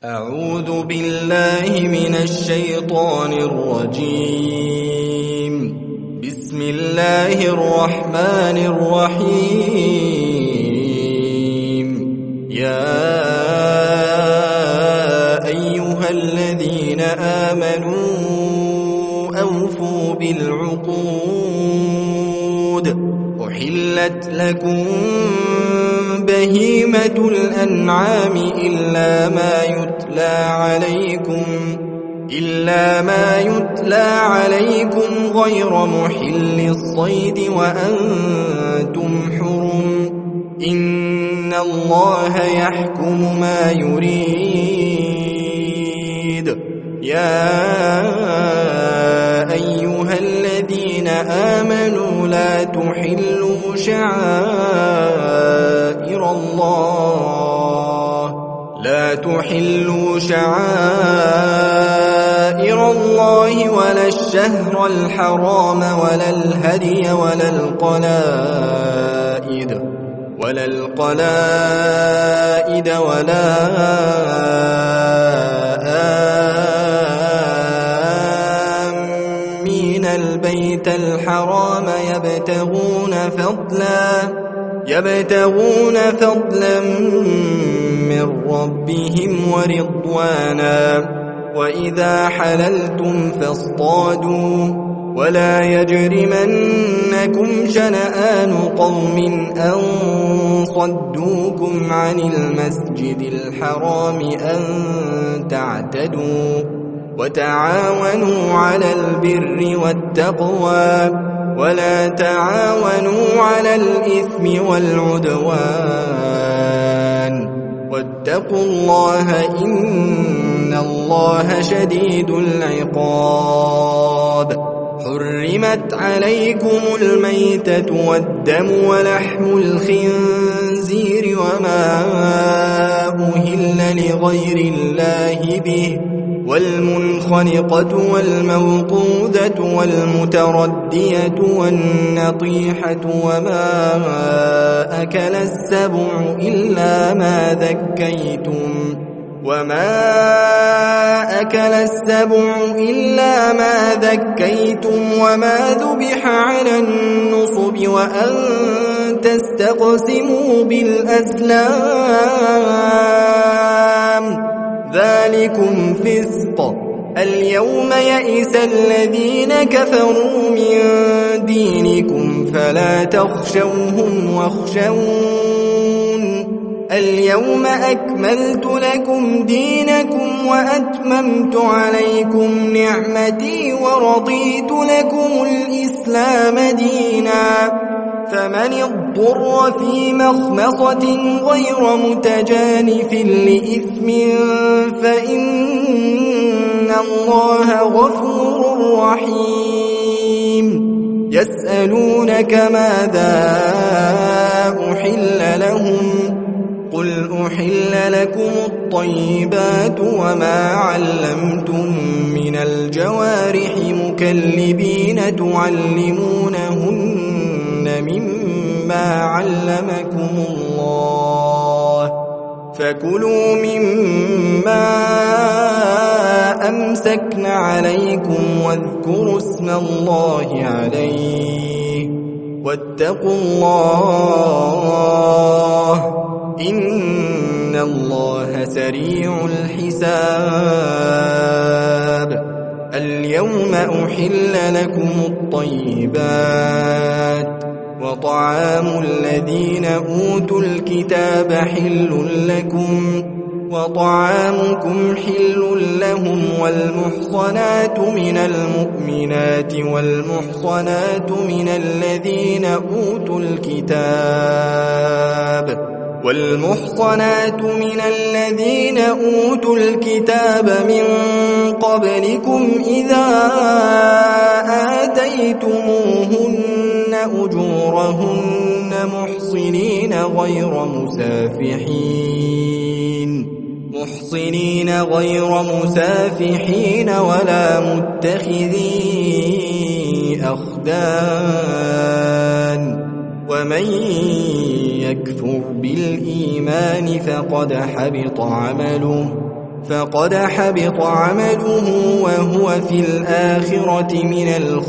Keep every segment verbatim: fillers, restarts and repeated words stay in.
أعوذ بالله من الشيطان الرجيم. بسم الله الرحمن الرحيم. يا أيها الذين آمنوا أوفوا بالعقود. أحلت لكم بهيمة الأنعام إلا ما يتلى عليكم إلا ما يتلى عليكم غير محل الصيد وأنتم حرم. إن الله يحكم ما يريد. يا أيها الذين آمنوا لا تحلوا شعائر الله لا تحلوا شعائر الله ولا الشهر الحرام ولا الهدي ولا القلائد ولا القلائد ولا آمين البيت الحرام يبتغون فضلا يبتغون فضلا من ربهم ورضوانا. وإذا حللتم فاصطادوا ولا يجرمنكم شنآن قوم أن صدوكم عن المسجد الحرام أن تعتدوا. وتعاونوا على البر والتقوى ولا تعاونوا على الإثم والعدوان. واتقوا الله إن الله شديد العقاب. حرمت عليكم الميتة والدم ولحم الخنزير وما أهل لغير الله به والمنخنقة والموقوذة والمتردية والنطيحة وما أكل السبع إلا ما ذكيتم وما أكل السبع إلا ما ذكيتم وما ذبح على النصب وأن تستقسموا بالأزلام ذلكم فسق. اليوم يئس الذين كفروا من دينكم فلا تخشوهم واخشون. اليوم أكملت لكم دينكم وأتممت عليكم نعمتي ورضيت لكم الإسلام دينا. فمن اضطر في مخمصة غير متجانف لإثم فإن الله غفور رحيم. يسألونك ماذا أحل لهم قل أحل لكم الطيبات وما علمتم من الجوارح مكلبين تعلمونهن مما علمكم الله فكلوا مما أمسكن عليكم واذكروا اسم الله عليه واتقوا الله إن الله سريع الحساب. اليوم أحل لكم الطيبات وطعام الذين أوتوا الكتاب حل لكم وطعامكم حل لهم والمحصنات من المؤمنات والمحصنات من الذين أوتوا الكتاب والمحصنات من الذين أوتوا الكتاب من قبلكم إذا آتيتموهن أجورهن محصنين غير مسافحين محصنين غير مسافحين ولا متخذي أخدان. ومن يكفر بالإيمان فقد حبط عمله فقد حبط عمله وهو في الآخرة من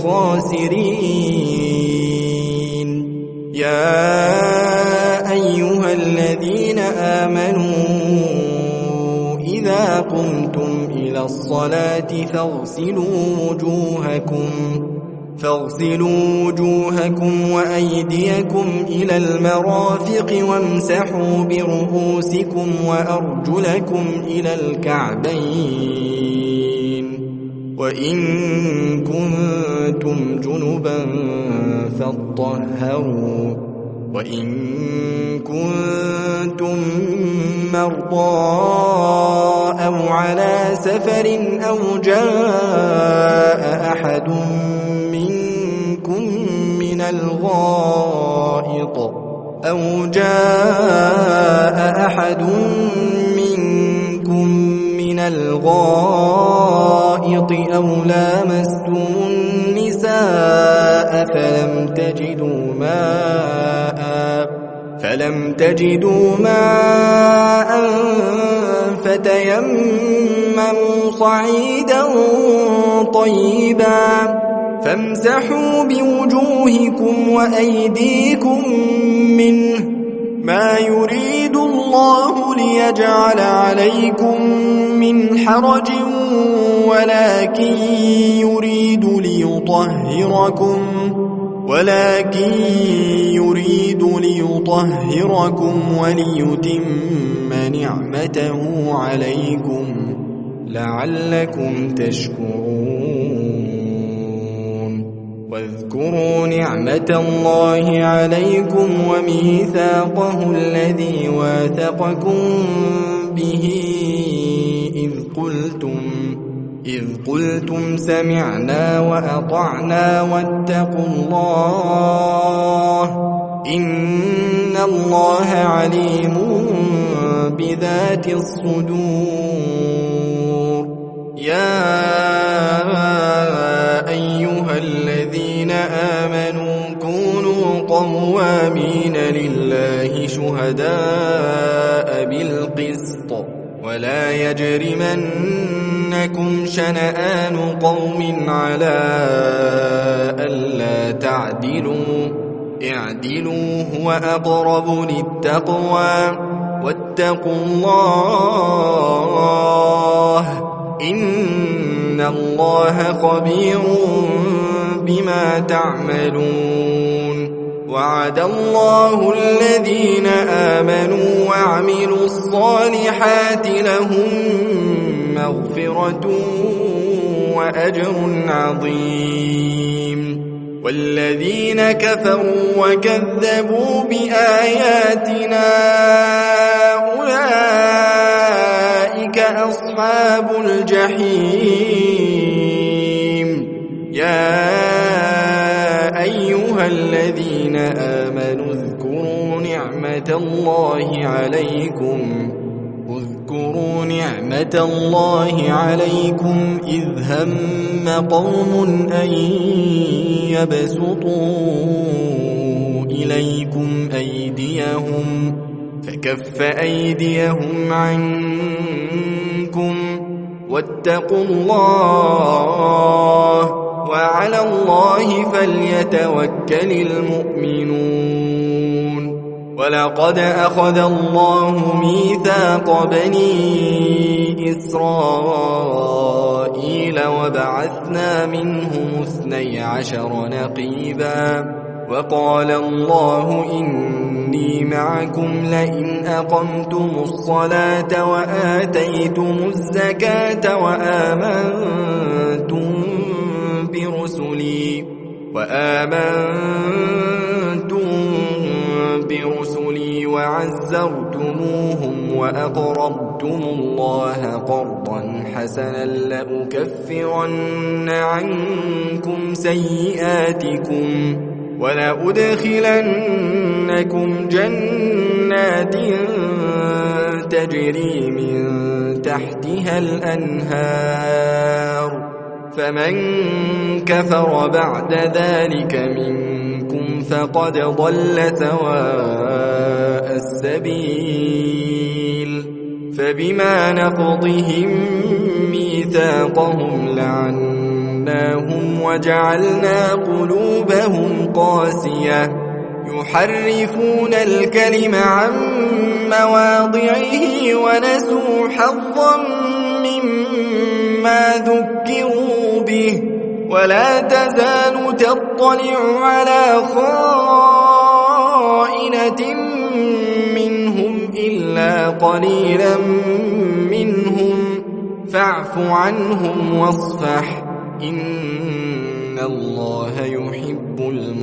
الخاسرين. يا أيها الذين آمنوا إذا قمتم إلى الصلاة فاغسلوا وجوهكم فاغسلوا وجوهكم وأيديكم إلى المرافق وامسحوا برؤوسكم وأرجلكم إلى الكعبين، وإن كنتم جنبا فاطهروا، وإن كنتم مرضى أو على سفر أو جاء أحد منكم من الغائط أو جاء أحد منكم من الغائط أو لامستم النساء فلم تجدوا ماء فلم تجدوا ماء فتيمموا صعيدا طيبا فامسحوا بوجوهكم وأيديكم منه، ما يريد الله ليجعل عليكم من حرج ولكن يريد ليطهركم ولكن يريد ليطهركم وليتم نعمته عليكم لعلكم تشكرون. واذكروا نعمة الله عليكم وميثاقه الذي واثقكم به إذ قلتم إذ قلتم سمعنا وأطعنا واتقوا الله إن الله عليم بذات الصدور. يا أيها الذين آمنوا كونوا قوامين لله شهداء بالقسط ولا يجرمنكم شنآن قوم على ألا تعدلوا اعدلوا هو أقرب للتقوى واتقوا الله إن الله خبير بما تعملون. وعد الله الذين آمنوا وعملوا الصالحات لهم مغفرة وأجر عظيم، والذين كفروا وكذبوا بآياتنا أولئك أصحاب الجحيم. يا أيها الذين آمنوا اذكروا نعمة الله عليكم اذكروا نعمة الله عليكم إذ هم قوم أن يبسطوا إليكم أيديهم فكف أيديهم عنكم واتقوا الله وعلى الله فليتوكل المؤمنون. ولقد أخذ الله ميثاق بني إسرائيل وبعثنا منهم اثني عشر نقيبا وقال الله إني معكم لئن أقمتم الصلاة وآتيتم الزكاة وآمنتم برسلي وآمنتم برسلي وعزرتموهم وأقرضتم الله قرضا حسنا لأكفرن عنكم سيئاتكم ولأدخلنكم جنات تجري من تحتها الأنهار فمن كفر بعد ذلك منكم فقد ضل سواء السبيل. فبما نقضهم ميثاقهم لعناهم وجعلنا قلوبهم قاسية يحرفون الكلم عن مواضعه ونسوا حظا مما ذكروا به ولا تزال تطلع على خائنة منهم إلا قليلا منهم فاعف عنهم واصفح إن الله يحب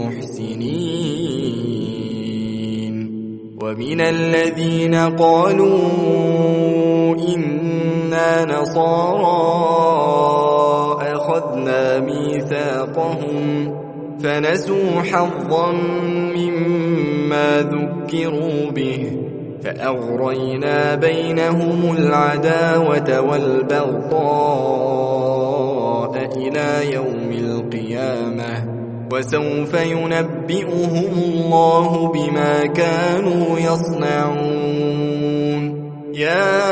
المحسنين. ومن الذين قالوا إنا نصارى أخذنا ميثاقهم فنسوا حظا مما ذكروا به فأغرينا بينهم العداوة والبغضاء إلى يوم القيامة وسوف ينبئهم الله بما كانوا يصنعون. يا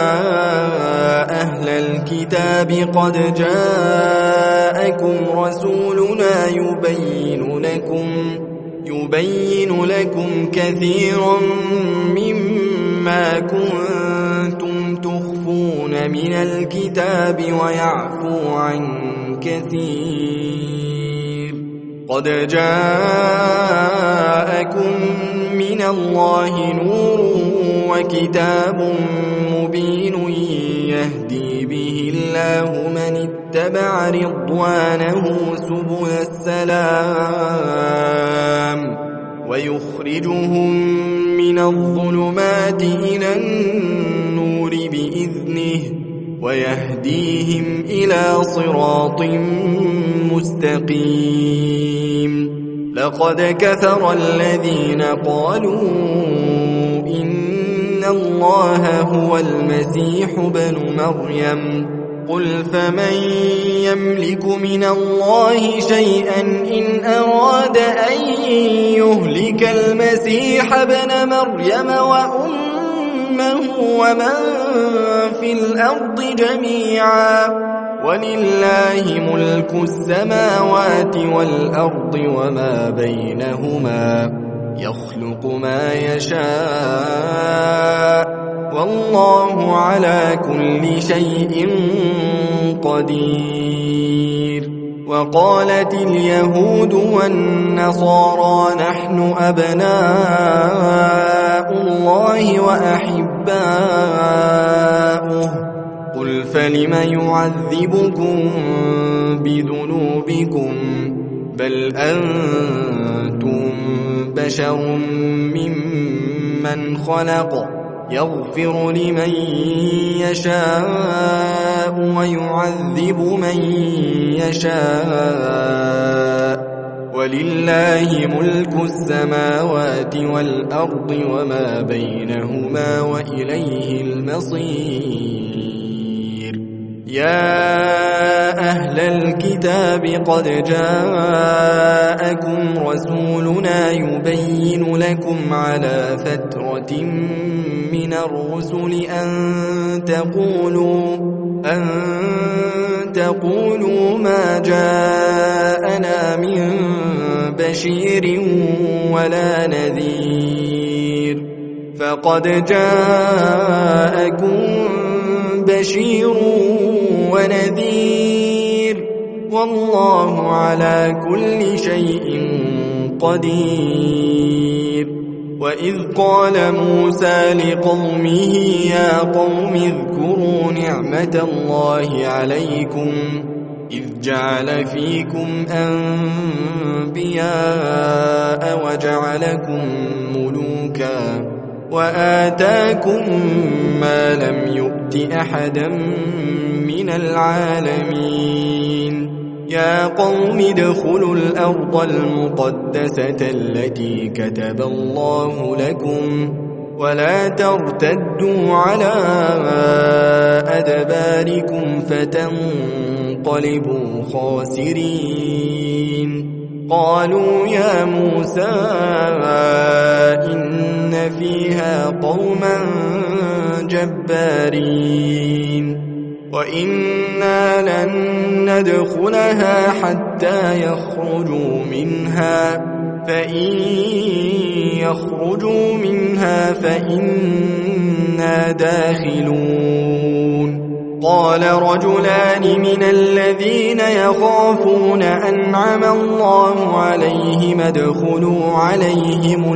أهل الكتاب قد جاءكم رسولنا يبين لكم يبين لكم كثيرا مما كنتم تخفون من الكتاب ويعفو عن كثير. قد جاءكم من الله نور وكتاب مبين يهدي به الله من اتبع رضوانه سبل السلام ويخرجهم من الظلمات إلى النور بإذنه ويهديهم إلى صراط مستقيم. لقد كفر الذين قالوا إن الله هو المسيح ابن مريم قل فمن يملك من الله شيئا إن أراد أن يهلك المسيح ابن مريم وأمه ومن في الأرض جميعا ولله ملك السماوات والأرض وما بينهما يخلق ما يشاء والله على كل شيء قدير. وقالت اليهود والنصارى نحن أبناء الله وأحباؤه قل فلم يعذبكم بذنوبكم بل أنتم بشر ممن خلق يغفر لمن يشاء ويعذب من يشاء ولله ملك السماوات والأرض وما بينهما وإليه المصير. يا أهل الكتاب قد جاءكم رسولنا يبين لكم على فترة من الرسل أن تقولوا أن تقولوا ما جاءنا من بشير ولا نذير فقد جاءكم بشير ونذير والله على كل شيء قدير. وإذ قال موسى لقومه يا قوم اذكروا نعمة الله عليكم إذ جعل فيكم أنبياء وجعلكم ملوكا وآتاكم ما لم يؤت أحدا من العالمين. يا قوم ادخلوا الأرض المقدسة التي كتب الله لكم ولا ترتدوا على أدباركم فتنقلبوا خاسرين. قالوا يا موسى إن فيها قوما جبارين وإنا لن ندخلها حتى يخرجوا منها فإن يخرجوا منها فإنا داخلون. قال رجلان من الذين يخافون أنعم الله عليهم ادخلوا عليهم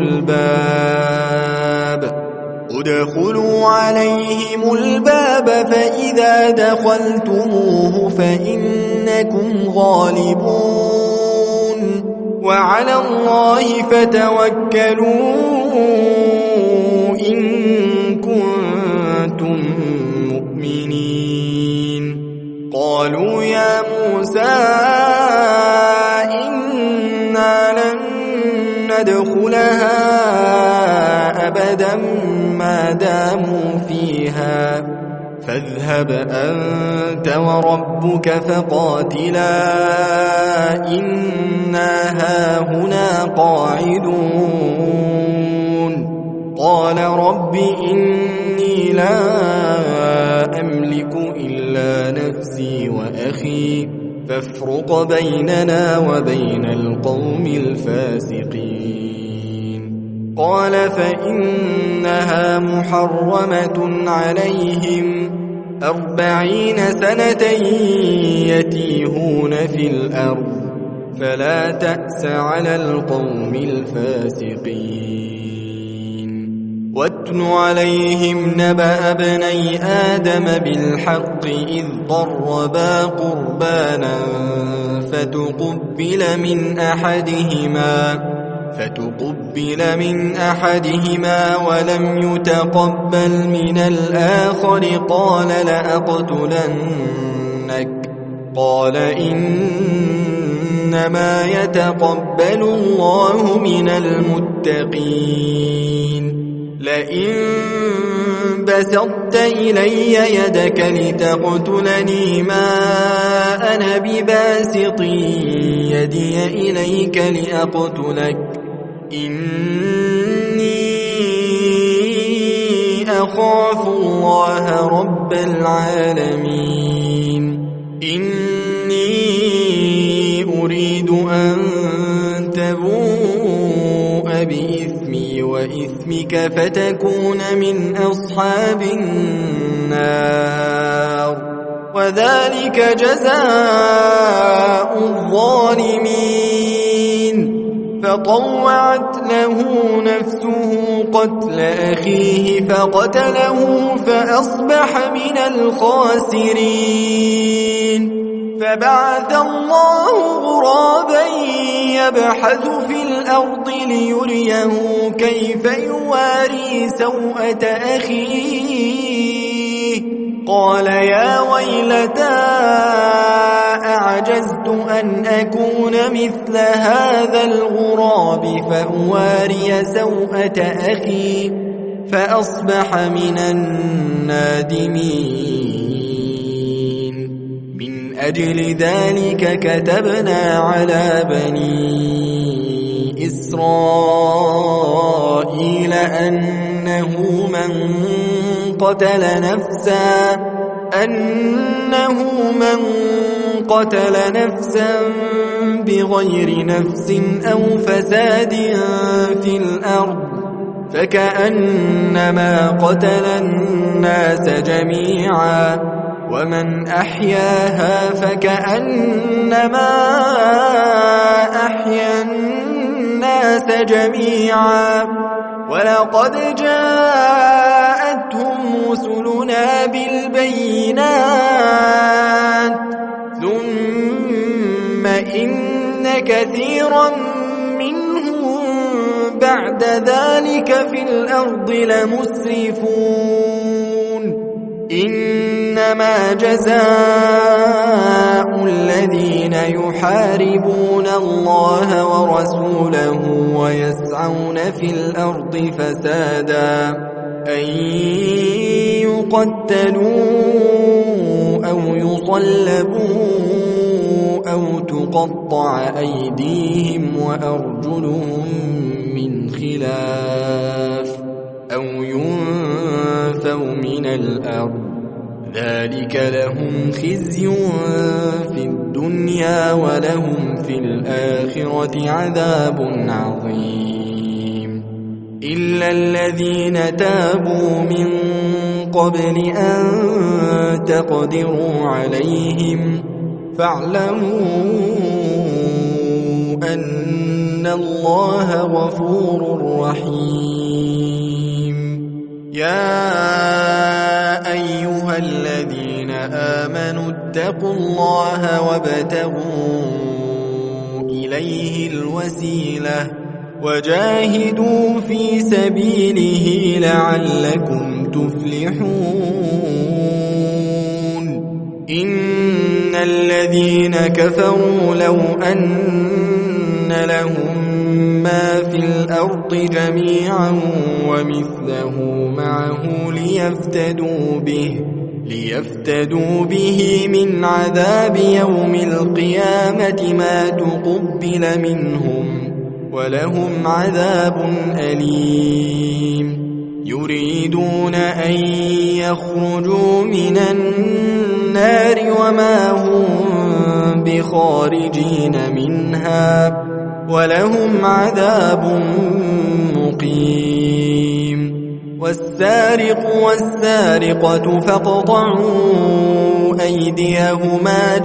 الباب ادخلوا عليهم الباب فإذا دخلتموه فإنكم غالبون وعلى الله فتوكلوا إن كنتم مؤمنين. قالوا يا موسى إنا لن ندخلها أبدا ما داموا فيها فاذهب أنت وربك فقاتلا إنا هاهنا قاعدون. قال رب إني لا أملك إلا نفسي وأخي فافرق بيننا وبين القوم الفاسقين. قال فإنها محرمة عليهم أربعين سنة يتيهون في الأرض فلا تأس على القوم الفاسقين. واتل عليهم نبأ ابني آدم بالحق إذ قربا قربانا فتقبل من أحدهما فتقبل من أحدهما ولم يتقبل من الآخر قال لأقتلنك قال إنما يتقبل الله من المتقين. لئن بسطت إلي يدك لتقتلني ما أنا بباسط يدي إليك لأقتلك إني أخاف الله رب العالمين. إني أريد أن تبوء بإثمي وإثمك فتكون من أصحاب النار وذلك جزاء الظالمين. فطوعت له نفسه قتل أخيه فقتله فأصبح من الخاسرين. فبعث الله غرابا يبحث في الأرض ليريه كيف يواري سوءة أخيه قال يا ويلتى أعجزت أن أكون مثل هذا الغراب فأواري سوءة أخي فأصبح من النادمين. من أجل ذلك كتبنا على بني إسرائيل أنه من قتل نفسا أنه من قتل نفسا بغير نفس أو فساد في الأرض فكأنما قتل الناس جميعا ومن أحياها فكأنما أحيا الناس جميعا. ولقد جاءتهم رسلنا بالبينات ثم إن كثيرا منهم بعد ذلك في الأرض لمسرفون. إنما جزاء الذين يحاربون الله ورسوله ويسعون في الأرض فسادا أن يقتلوا أو يصلبوا أو تقطع فتقطع أيديهم وأرجلهم من خلاف أو ينفوا من الأرض ذلك لهم خزي في الدنيا ولهم في الآخرة عذاب عظيم إلا الذين تابوا من قبل أن تقدروا عليهم فاعلموا أن الله غفور رحيم يا أيها الذين آمنوا اتقوا الله وابتغوا إليه الوسيلة وجاهدوا في سبيله لعلكم تفلحون إن الذين كفروا لو أن لهم ما في الأرض جميعا ومثله معه ليفتدوا به ليفتدوا به من عذاب يوم القيامة ما تقبل منهم ولهم عذاب أليم يريدون أن يخرجوا من النار وما هم بخارجين منها ولهم عذاب مقيم والسارق والسارقة فاقطعوا أيديهما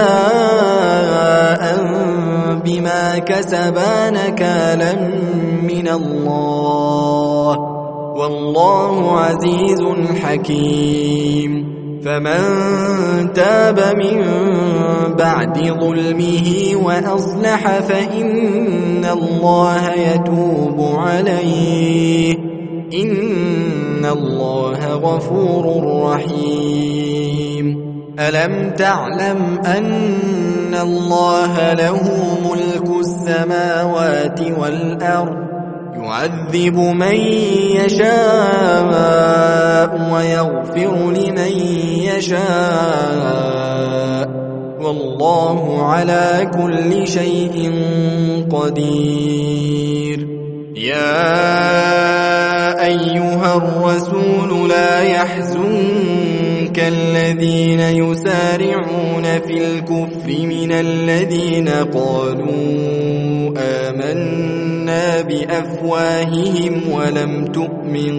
جزاء بما كسبا نكالا من الله والله عزيز حكيم فمن تاب من بعد ظلمه وأصلح فإن الله يتوب عليه إن الله غفور رحيم ألم تعلم أن الله له ملك السماوات والأرض يعذب من يشاء ويغفر لمن يشاء والله على كل شيء قدير يا أيها الرسول لا يحزنك الذين يسارعون في الكفر من الذين قالوا آمنا بأفواههم ولم تؤمن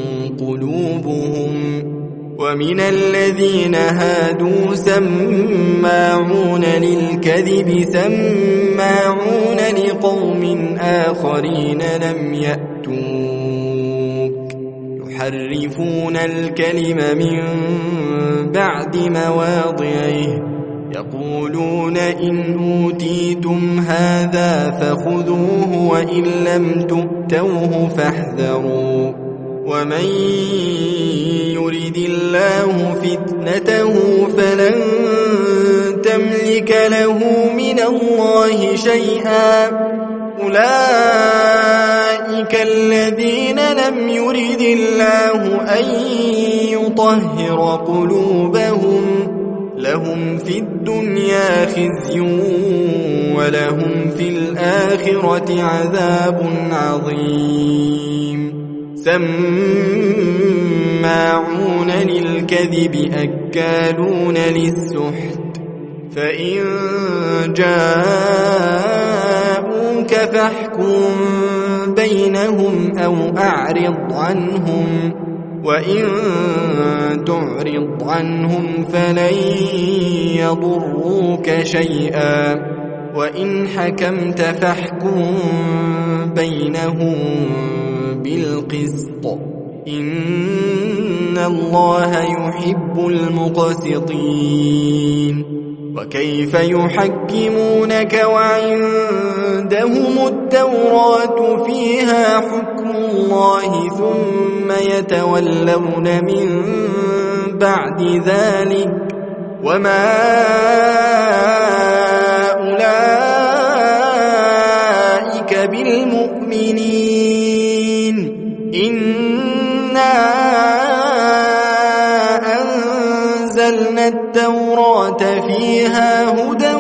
قلوبهم ومن الذين هادوا سماعون للكذب سماعون لقوم آخرين لم يأتوك يحرفون الكلم من بعد مواضعه يقولون إن أوتيتم هذا فخذوه وإن لم تؤتوه فاحذروا ومن يرد الله فتنته فلن تملك له من الله شيئا أولئك الذين لم يرد الله أن يطهر قلوبهم لهم في الدنيا خزي ولهم في الآخرة عذاب عظيم سماعون للكذب أكالون للسحت فإن جاءوك فاحكم بينهم أو أعرض عنهم وإن تعرض عنهم فلن يضروك شيئا وإن حكمت فاحكم بينهم بالقسط إن الله يحب المقسطين وكيف يحكمونك وعندهم التوراة فيها حكم الله ثم يتولون من بعد ذلك وما أولئك بالمؤمنين إنا أنزلنا التوراة فيها هدى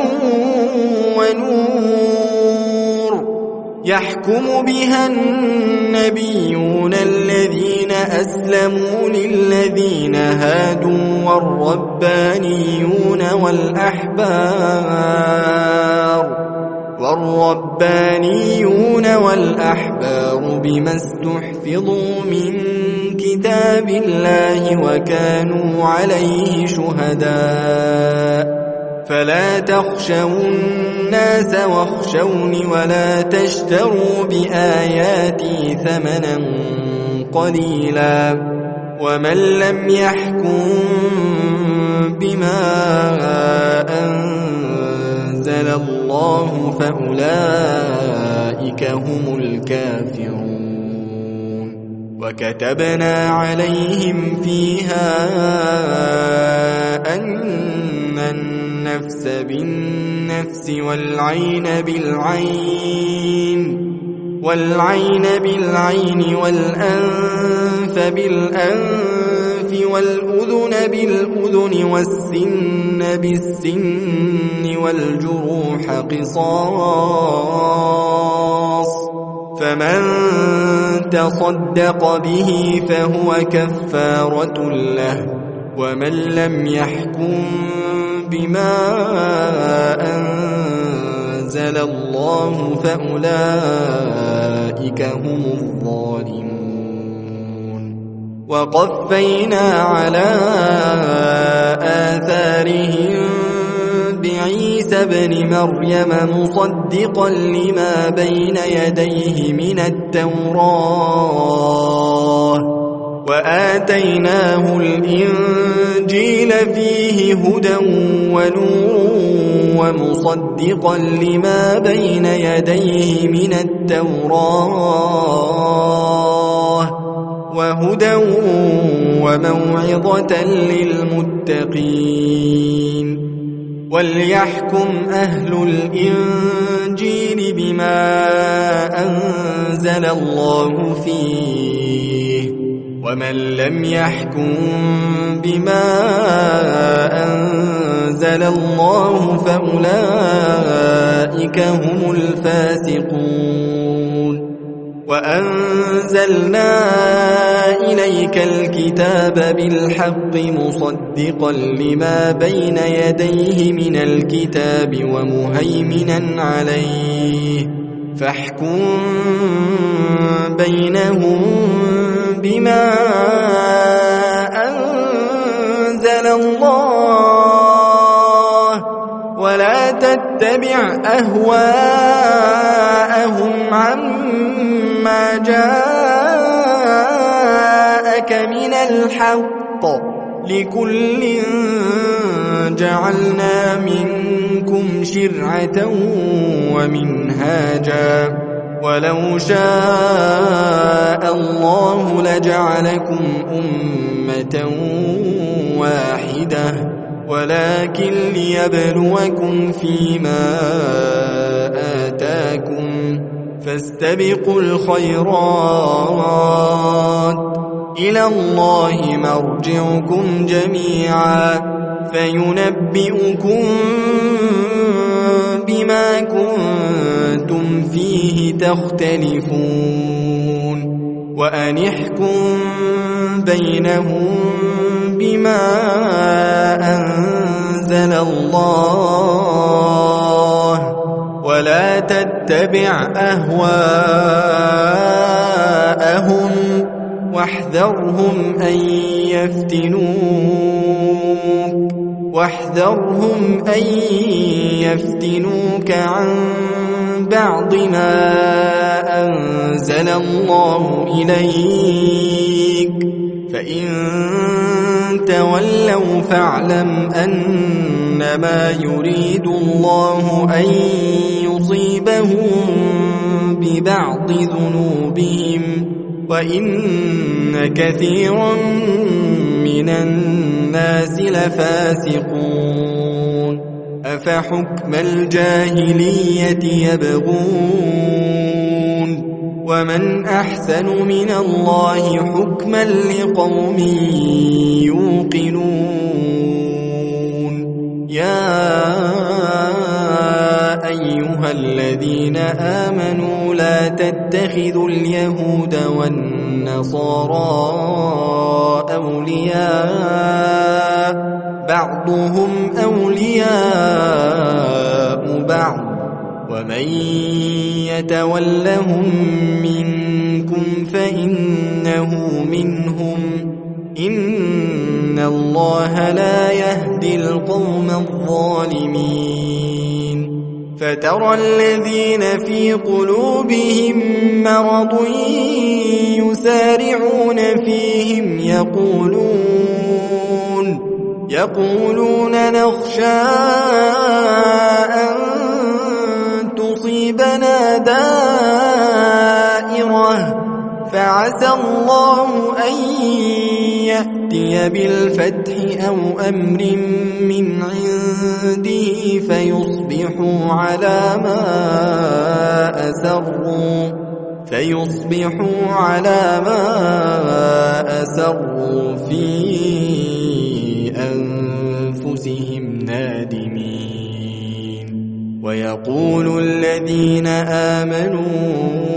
ونور يحكم بها النبيون الذين أسلموا للذين هادوا والربانيون والأحبار والربانيون والأحبار بما استحفظوا من كتاب الله وكانوا عليه شهداء فلا تخشوا الناس واخشوني ولا تشتروا بآياتي ثمنا قليلا ومن لم يحكم بما أنزل الله فأولئك هم الكافرون وكتبنا عليهم فيها أن النفس بالنفس والعين بالعين والعين بالعين والأنف بالأنف والأذن بالأذن والسن بالسن والجروح قصاص فمن تصدق به فهو كفارة له ومن لم يحكم بما أنزل الله فأولئك هم الظالمون وقفينا على آثارهم بعيسى ابن مريم مصدقا لما بين يديه من التوراة وآتيناه الإنجيل فيه هدى ونور ومصدقا لما بين يديه من التوراة وهدى وموعظة للمتقين وليحكم أهل الإنجيل بما أنزل الله فيه ومن لم يحكم بما أنزل الله فأولئك هم الفاسقون وأنزلنا إليك الكتاب بالحق مصدقا لما بين يديه من الكتاب ومهيمنا عليه فاحكم بينهم بما أنزل الله ولا تتبع أهواءهم عما جاءك من الحق لكل جعلنا منكم شرعة ومنهاجا ولو شاء الله لجعلكم أمة واحدة ولكن ليبلوكم فيما آتاكم فاستبقوا الخيرات إلى الله مرجعكم جميعا فينبئكم بما كنتم فيه تختلفون وأن احكم بينهم بما أنزل الله ولا تتبع أهواءهم واحذرهم أن يفتنوك واحذرهم أن يفتنوك عن بعض ما أنزل الله إليك فإن تولوا فاعلم أنما يريد الله أن يصيبهم ببعض ذنوبهم وإن كثيرا من الناس لفاسقون أفحكم الجاهلية يبغون ومن أحسن من الله حكما لقوم يوقنون الذين آمنوا لا تتخذوا اليهود والنصارى أولياء بعضهم أولياء بعض ومن يتولهم منكم فإنه منهم إن الله لا يهدي القوم الظالمين فترى الذين في قلوبهم مرض يسارعون فيهم يقولون يقولون نخشى أن تصيبنا دائرة فعسى الله أن يأتي بالفتح أو أمر من عنده فيصبحوا على ما أسروا فيصبحوا على ما أسروا في أنفسهم نادمين ويقول الذين آمنوا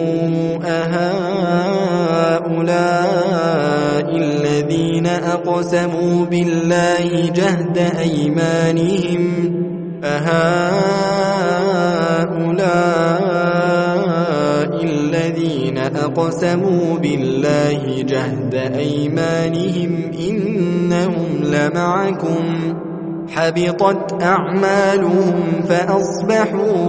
أهؤلاء الذين أقسموا بالله جهد أيمانهم أهؤلاء الذين أقسموا بالله جهد أيمانهم إنهم لمعكم حبطت أعمالهم فأصبحوا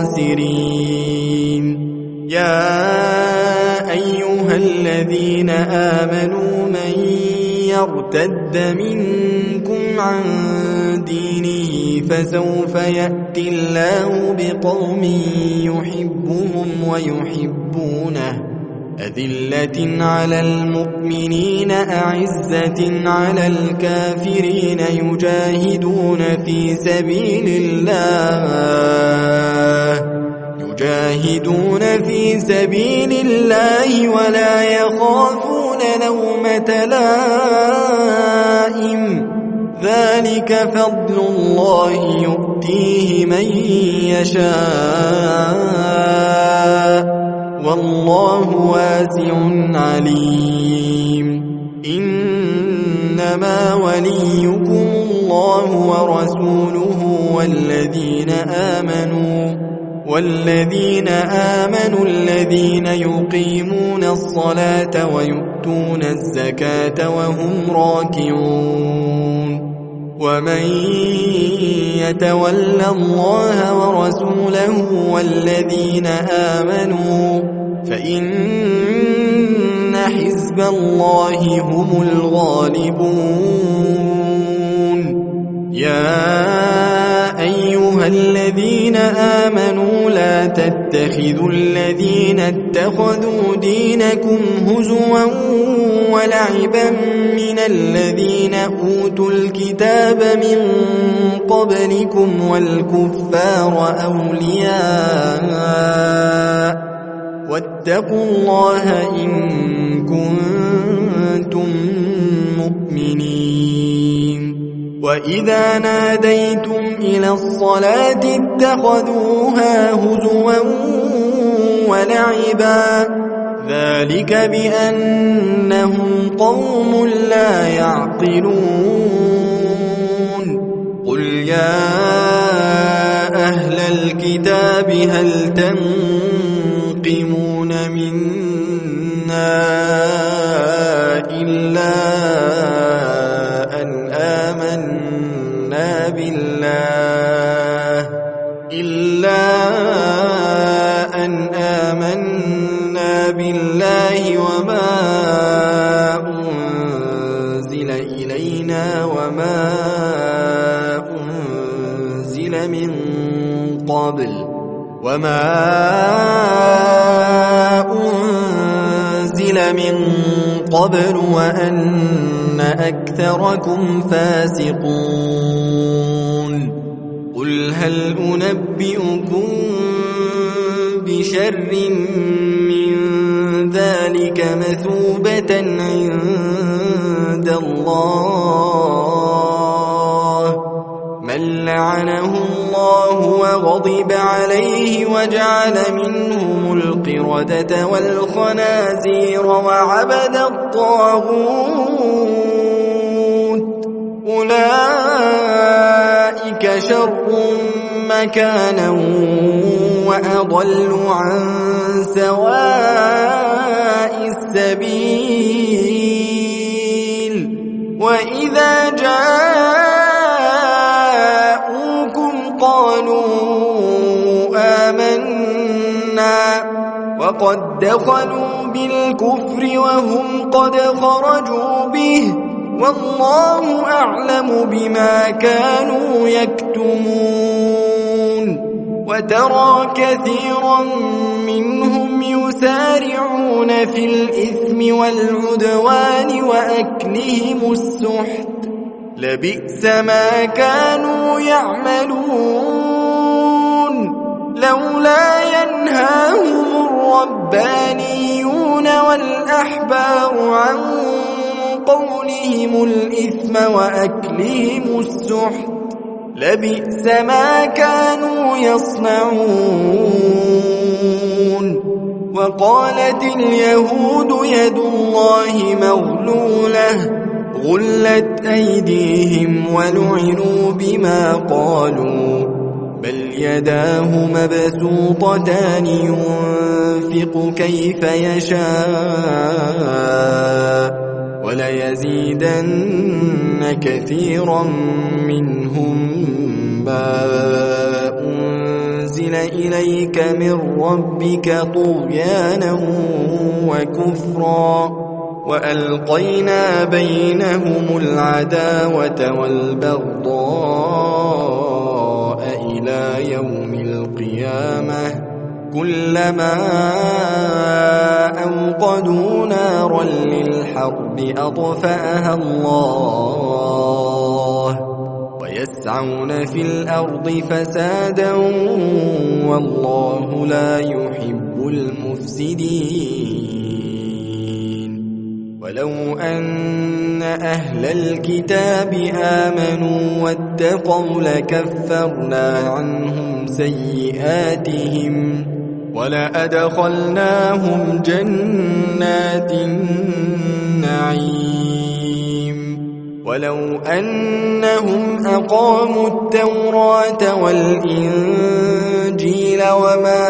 خاسرين يا أيها الذين آمنوا من يرتد منكم عن دينه فسوف يأتي الله بقوم يحبهم ويحبونه أذلة على المؤمنين أعزة على الكافرين يجاهدون في سبيل الله يجاهدون في سبيل الله ولا يخافون لومة لائم ذلك فضل الله يؤتيه من يشاء والله واسع عليم إنما وليكم الله ورسوله والذين آمنوا والذين آمنوا الذين يقيمون الصلاة ويؤتون الزكاة وهم راكعون ومن يتول الله ورسوله والذين آمنوا فإن حزب الله هم الغالبون يا أيها الذين آمنوا لا تتخذوا الذين اتخذوا دينكم هزوا ولعبا من الذين أوتوا الكتاب من قبلكم والكفار أولياء واتقوا الله إن كنتم مؤمنين وإذا ناديتم إلى الصلاة اتخذوها هزوا ولعبا ذلك بأنهم قوم لا يعقلون قل يا أهل الكتاب هل تنقمون منا إلا أن آمنا بالله إلا أن آمنا بالله وما أنزل إلينا وما أنزل من قبل وما أنزل من قبل وأن أكثركم فاسقون قل هل أنبئكم بشر من ذلك مثوبة عند الله من من لعنه الله وغضب عليه وجعل منهم القردة والخنازير وعبد الطاغوت أولئك شر مكانا وأضل عن سواء السبيل وإذا جاءوكم قالوا آمنا وقد دخلوا بالكفر وهم قد خرجوا به والله أعلم بما كانوا يكتمون وترى كثيرا منهم يسارعون في الإثم والعدوان وأكلهم السحت لبئس ما كانوا يعملون لولا ينهاهم الربانيون والأحبار عن قولهم الإثم وأكلهم السحت لبئس ما كانوا يصنعون وقالت اليهود يد الله مغلولة غلت أيديهم ولعنوا بما قالوا بل يداه مبسوطتان ينفق كيف يشاء وليزيدن كثيرا منهم ما أنزل إليك من ربك طغيانا وكفرا وألقينا بينهم العداوة والبغضاء إلى يوم القيامة كلما أوقدوا نارا للحرب أطفأها الله ويسعون في الأرض فسادا والله لا يحب المفسدين ولو أن أهل الكتاب آمنوا واتقوا لكفرنا عنهم سيئاتهم ولأدخلناهم جنات النعيم ولو أنهم أقاموا التوراة والإنجيل وما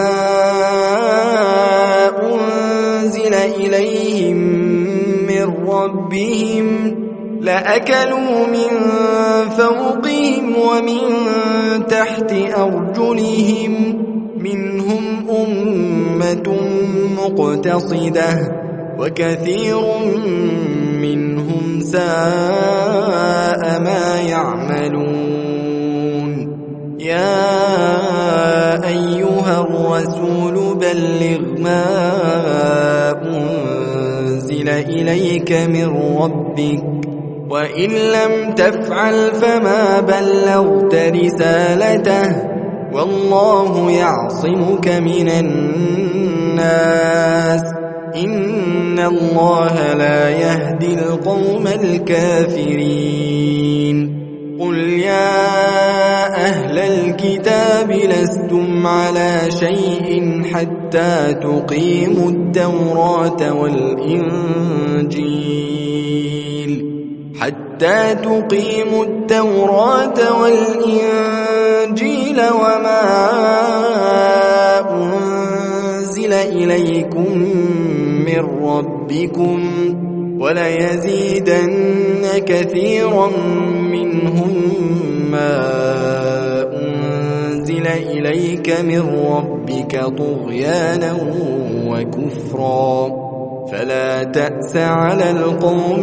أنزل إليهم من ربهم لأكلوا من فوقهم ومن تحت أرجلهم منهم أمة مقتصدة وكثير منهم ساء ما يعملون يا أيها الرسول بلغ ما أنزل إليك من ربك وإن لم تفعل فما بلغت رسالته والله يعصمك من الناس إن الله لا يهدي القوم الكافرين قل يا أهل الكتاب لستم على شيء حتى تقيموا التوراة والإنجيل حتى تقيموا التوراة والإنجيل وما أنزل إليكم من ربكم وليزيدن كثيرا منهم ما أنزل إليك من ربك طغيانا وكفرا فلا تأس على القوم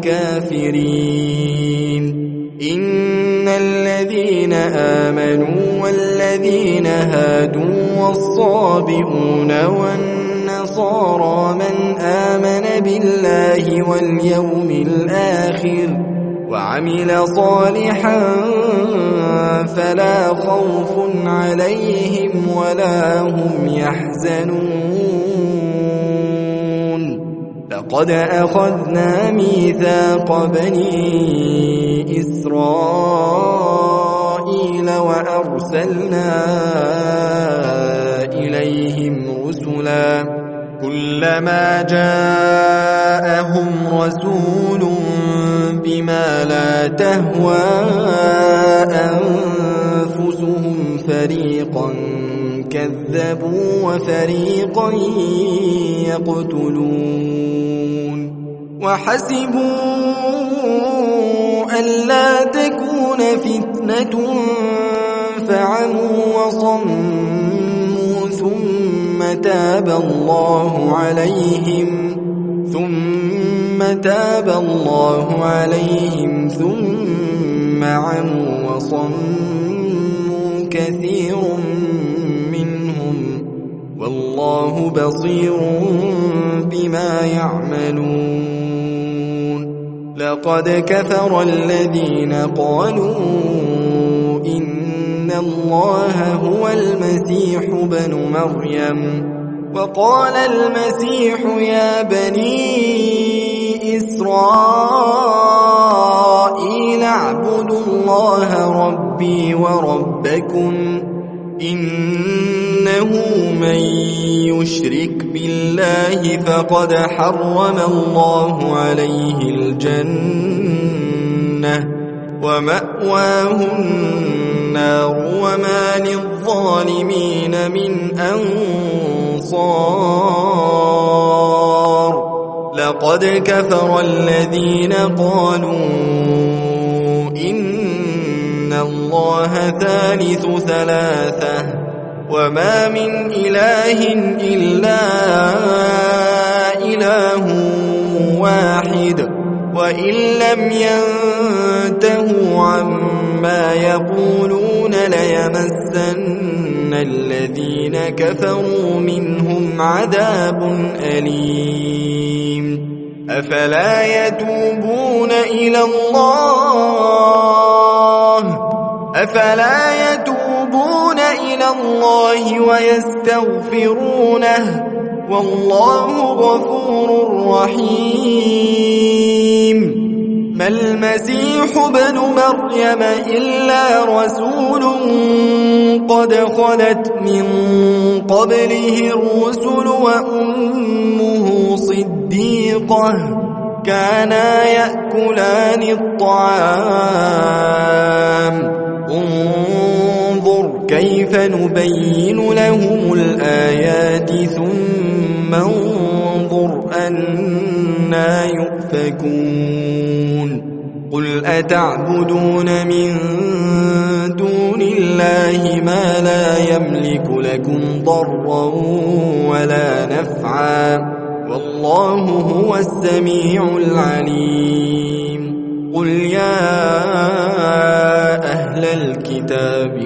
الكافرين إن الذين آمنوا والذين هادوا والصابئون والنصارى من آمن بالله واليوم الآخر وعمل صالحا فلا خوف عليهم ولا هم يحزنون لقد أخذنا ميثاق بني إسرائيل الرسل وأرسلنا إليهم رسلا كلما جاءهم رسول بما لا تهوى أنفسهم فريقا كذبوا وفريقا يقتلون وحسبوا ألا تكون فتنة فعموا وصموا ثم تاب الله عليهم ثم تاب الله عليهم ثم عموا وصموا كثير منهم والله بصير بما يعملون لقد كفر الذين قالوا إن الله هو المسيح ابن مريم وقال المسيح يا بني إسرائيل اعبدوا الله ربي وربكم إنه من يشرك بالله فقد حرم الله عليه الجنة ومأواه النار وما للظالمين من أنصار لقد كفر الذين قالوا إن الله ثالث ثلاثة وما من إله إلا إله واحد وإن لم ينتهوا عما يقولون ليمسن الذين كفروا منهم عذاب أليم أفلا يتوبون إلى الله أفلا يتوبون إلى الله ويستغفرونه والله غفور رحيم ما المسيح ابن مريم إلا رسول قد خلت من قبله الرسل وأمه صديقة كانا يأكلان الطعام انظر كيف نبين لهم الآيات ثم انظر أنا يؤفكون قل أتعبدون من دون الله ما لا يملك لكم ضرا ولا نفعا والله هو السميع العليم قل يا أهل الكتاب